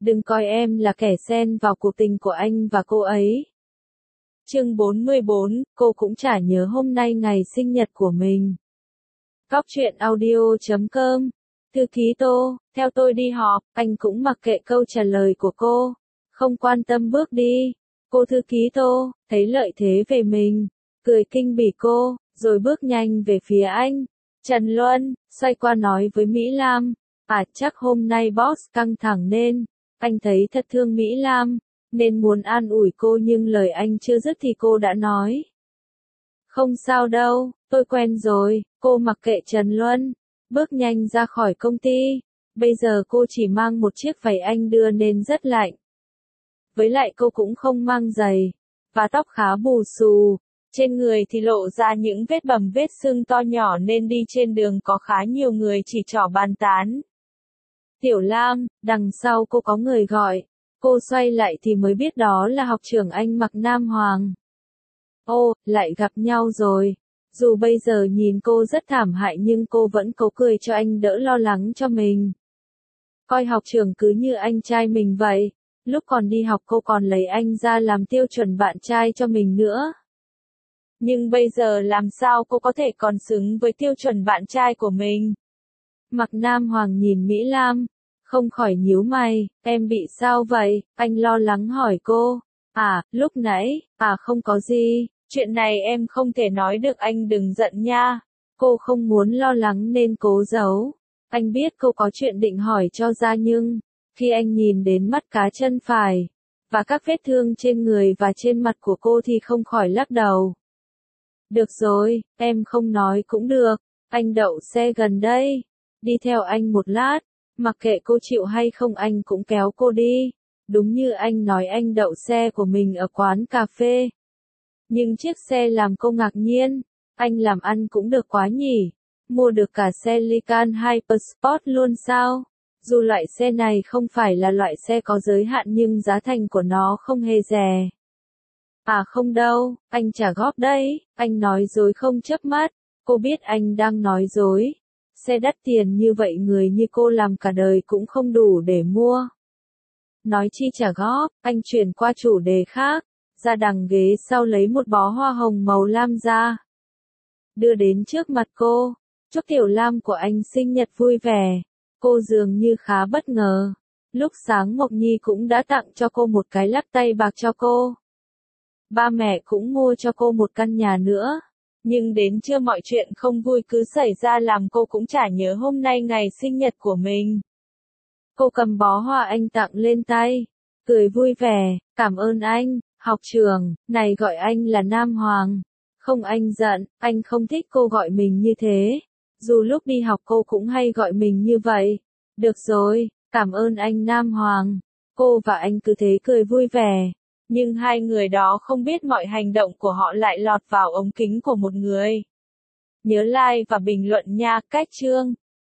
đừng coi em là kẻ xen vào cuộc tình của anh và cô ấy. Chương 44, cô cũng chả nhớ hôm nay ngày sinh nhật của mình. Góc truyện audio.com. Thư ký Tô, theo tôi đi họp, anh cũng mặc kệ câu trả lời của cô. Không quan tâm bước đi. Cô thư ký Tô, thấy lợi thế về mình, cười kinh bỉ cô, rồi bước nhanh về phía anh. Trần Luân, xoay qua nói với Mỹ Lam, chắc hôm nay boss căng thẳng nên, anh thấy thật thương Mỹ Lam, nên muốn an ủi cô nhưng lời anh chưa dứt thì cô đã nói. Không sao đâu, tôi quen rồi, cô mặc kệ Trần Luân, bước nhanh ra khỏi công ty. Bây giờ cô chỉ mang một chiếc váy anh đưa nên rất lạnh. Với lại cô cũng không mang giày, và tóc khá bù xù, trên người thì lộ ra những vết bầm vết sưng to nhỏ nên đi trên đường có khá nhiều người chỉ trỏ bàn tán. Tiểu Lam, đằng sau cô có người gọi, cô xoay lại thì mới biết đó là học trưởng anh Mạc Nam Hoàng. Ô, lại gặp nhau rồi. Dù bây giờ nhìn cô rất thảm hại nhưng cô vẫn cố cười cho anh đỡ lo lắng cho mình. Coi học trưởng cứ như anh trai mình vậy. Lúc còn đi học cô còn lấy anh ra làm tiêu chuẩn bạn trai cho mình nữa. Nhưng bây giờ làm sao cô có thể còn xứng với tiêu chuẩn bạn trai của mình? Mạc Nam Hoàng nhìn Mỹ Lam, không khỏi nhíu mày, em bị sao vậy? Anh lo lắng hỏi cô. Lúc nãy, không có gì, chuyện này em không thể nói được anh đừng giận nha. Cô không muốn lo lắng nên cố giấu. Anh biết cô có chuyện định hỏi cho ra nhưng, khi anh nhìn đến mắt cá chân phải, và các vết thương trên người và trên mặt của cô thì không khỏi lắc đầu. Được rồi, em không nói cũng được, anh đậu xe gần đây, đi theo anh một lát, mặc kệ cô chịu hay không anh cũng kéo cô đi. Đúng như anh nói anh đậu xe của mình ở quán cà phê. Nhưng chiếc xe làm cô ngạc nhiên, anh làm ăn cũng được quá nhỉ, mua được cả xe Lycan Hypersport luôn sao? Dù loại xe này không phải là loại xe có giới hạn nhưng giá thành của nó không hề rẻ. Không đâu, anh trả góp đấy, anh nói dối không chớp mắt, cô biết anh đang nói dối. Xe đắt tiền như vậy người như cô làm cả đời cũng không đủ để mua. Nói chi trả góp, anh chuyển qua chủ đề khác, ra đằng ghế sau lấy một bó hoa hồng màu lam ra. Đưa đến trước mặt cô, chúc Tiểu Lam của anh sinh nhật vui vẻ. Cô dường như khá bất ngờ. Lúc sáng Mộc Nhi cũng đã tặng cho cô một cái lắc tay bạc cho cô. Ba mẹ cũng mua cho cô một căn nhà nữa. Nhưng đến trưa mọi chuyện không vui cứ xảy ra làm cô cũng chả nhớ hôm nay ngày sinh nhật của mình. Cô cầm bó hoa anh tặng lên tay, cười vui vẻ, cảm ơn anh, học trưởng, này gọi anh là Nam Hoàng. Không anh giận, anh không thích cô gọi mình như thế. Dù lúc đi học cô cũng hay gọi mình như vậy. Được rồi, cảm ơn anh Nam Hoàng. Cô và anh cứ thế cười vui vẻ. Nhưng hai người đó không biết mọi hành động của họ lại lọt vào ống kính của một người. Nhớ like và bình luận nha, cách chương.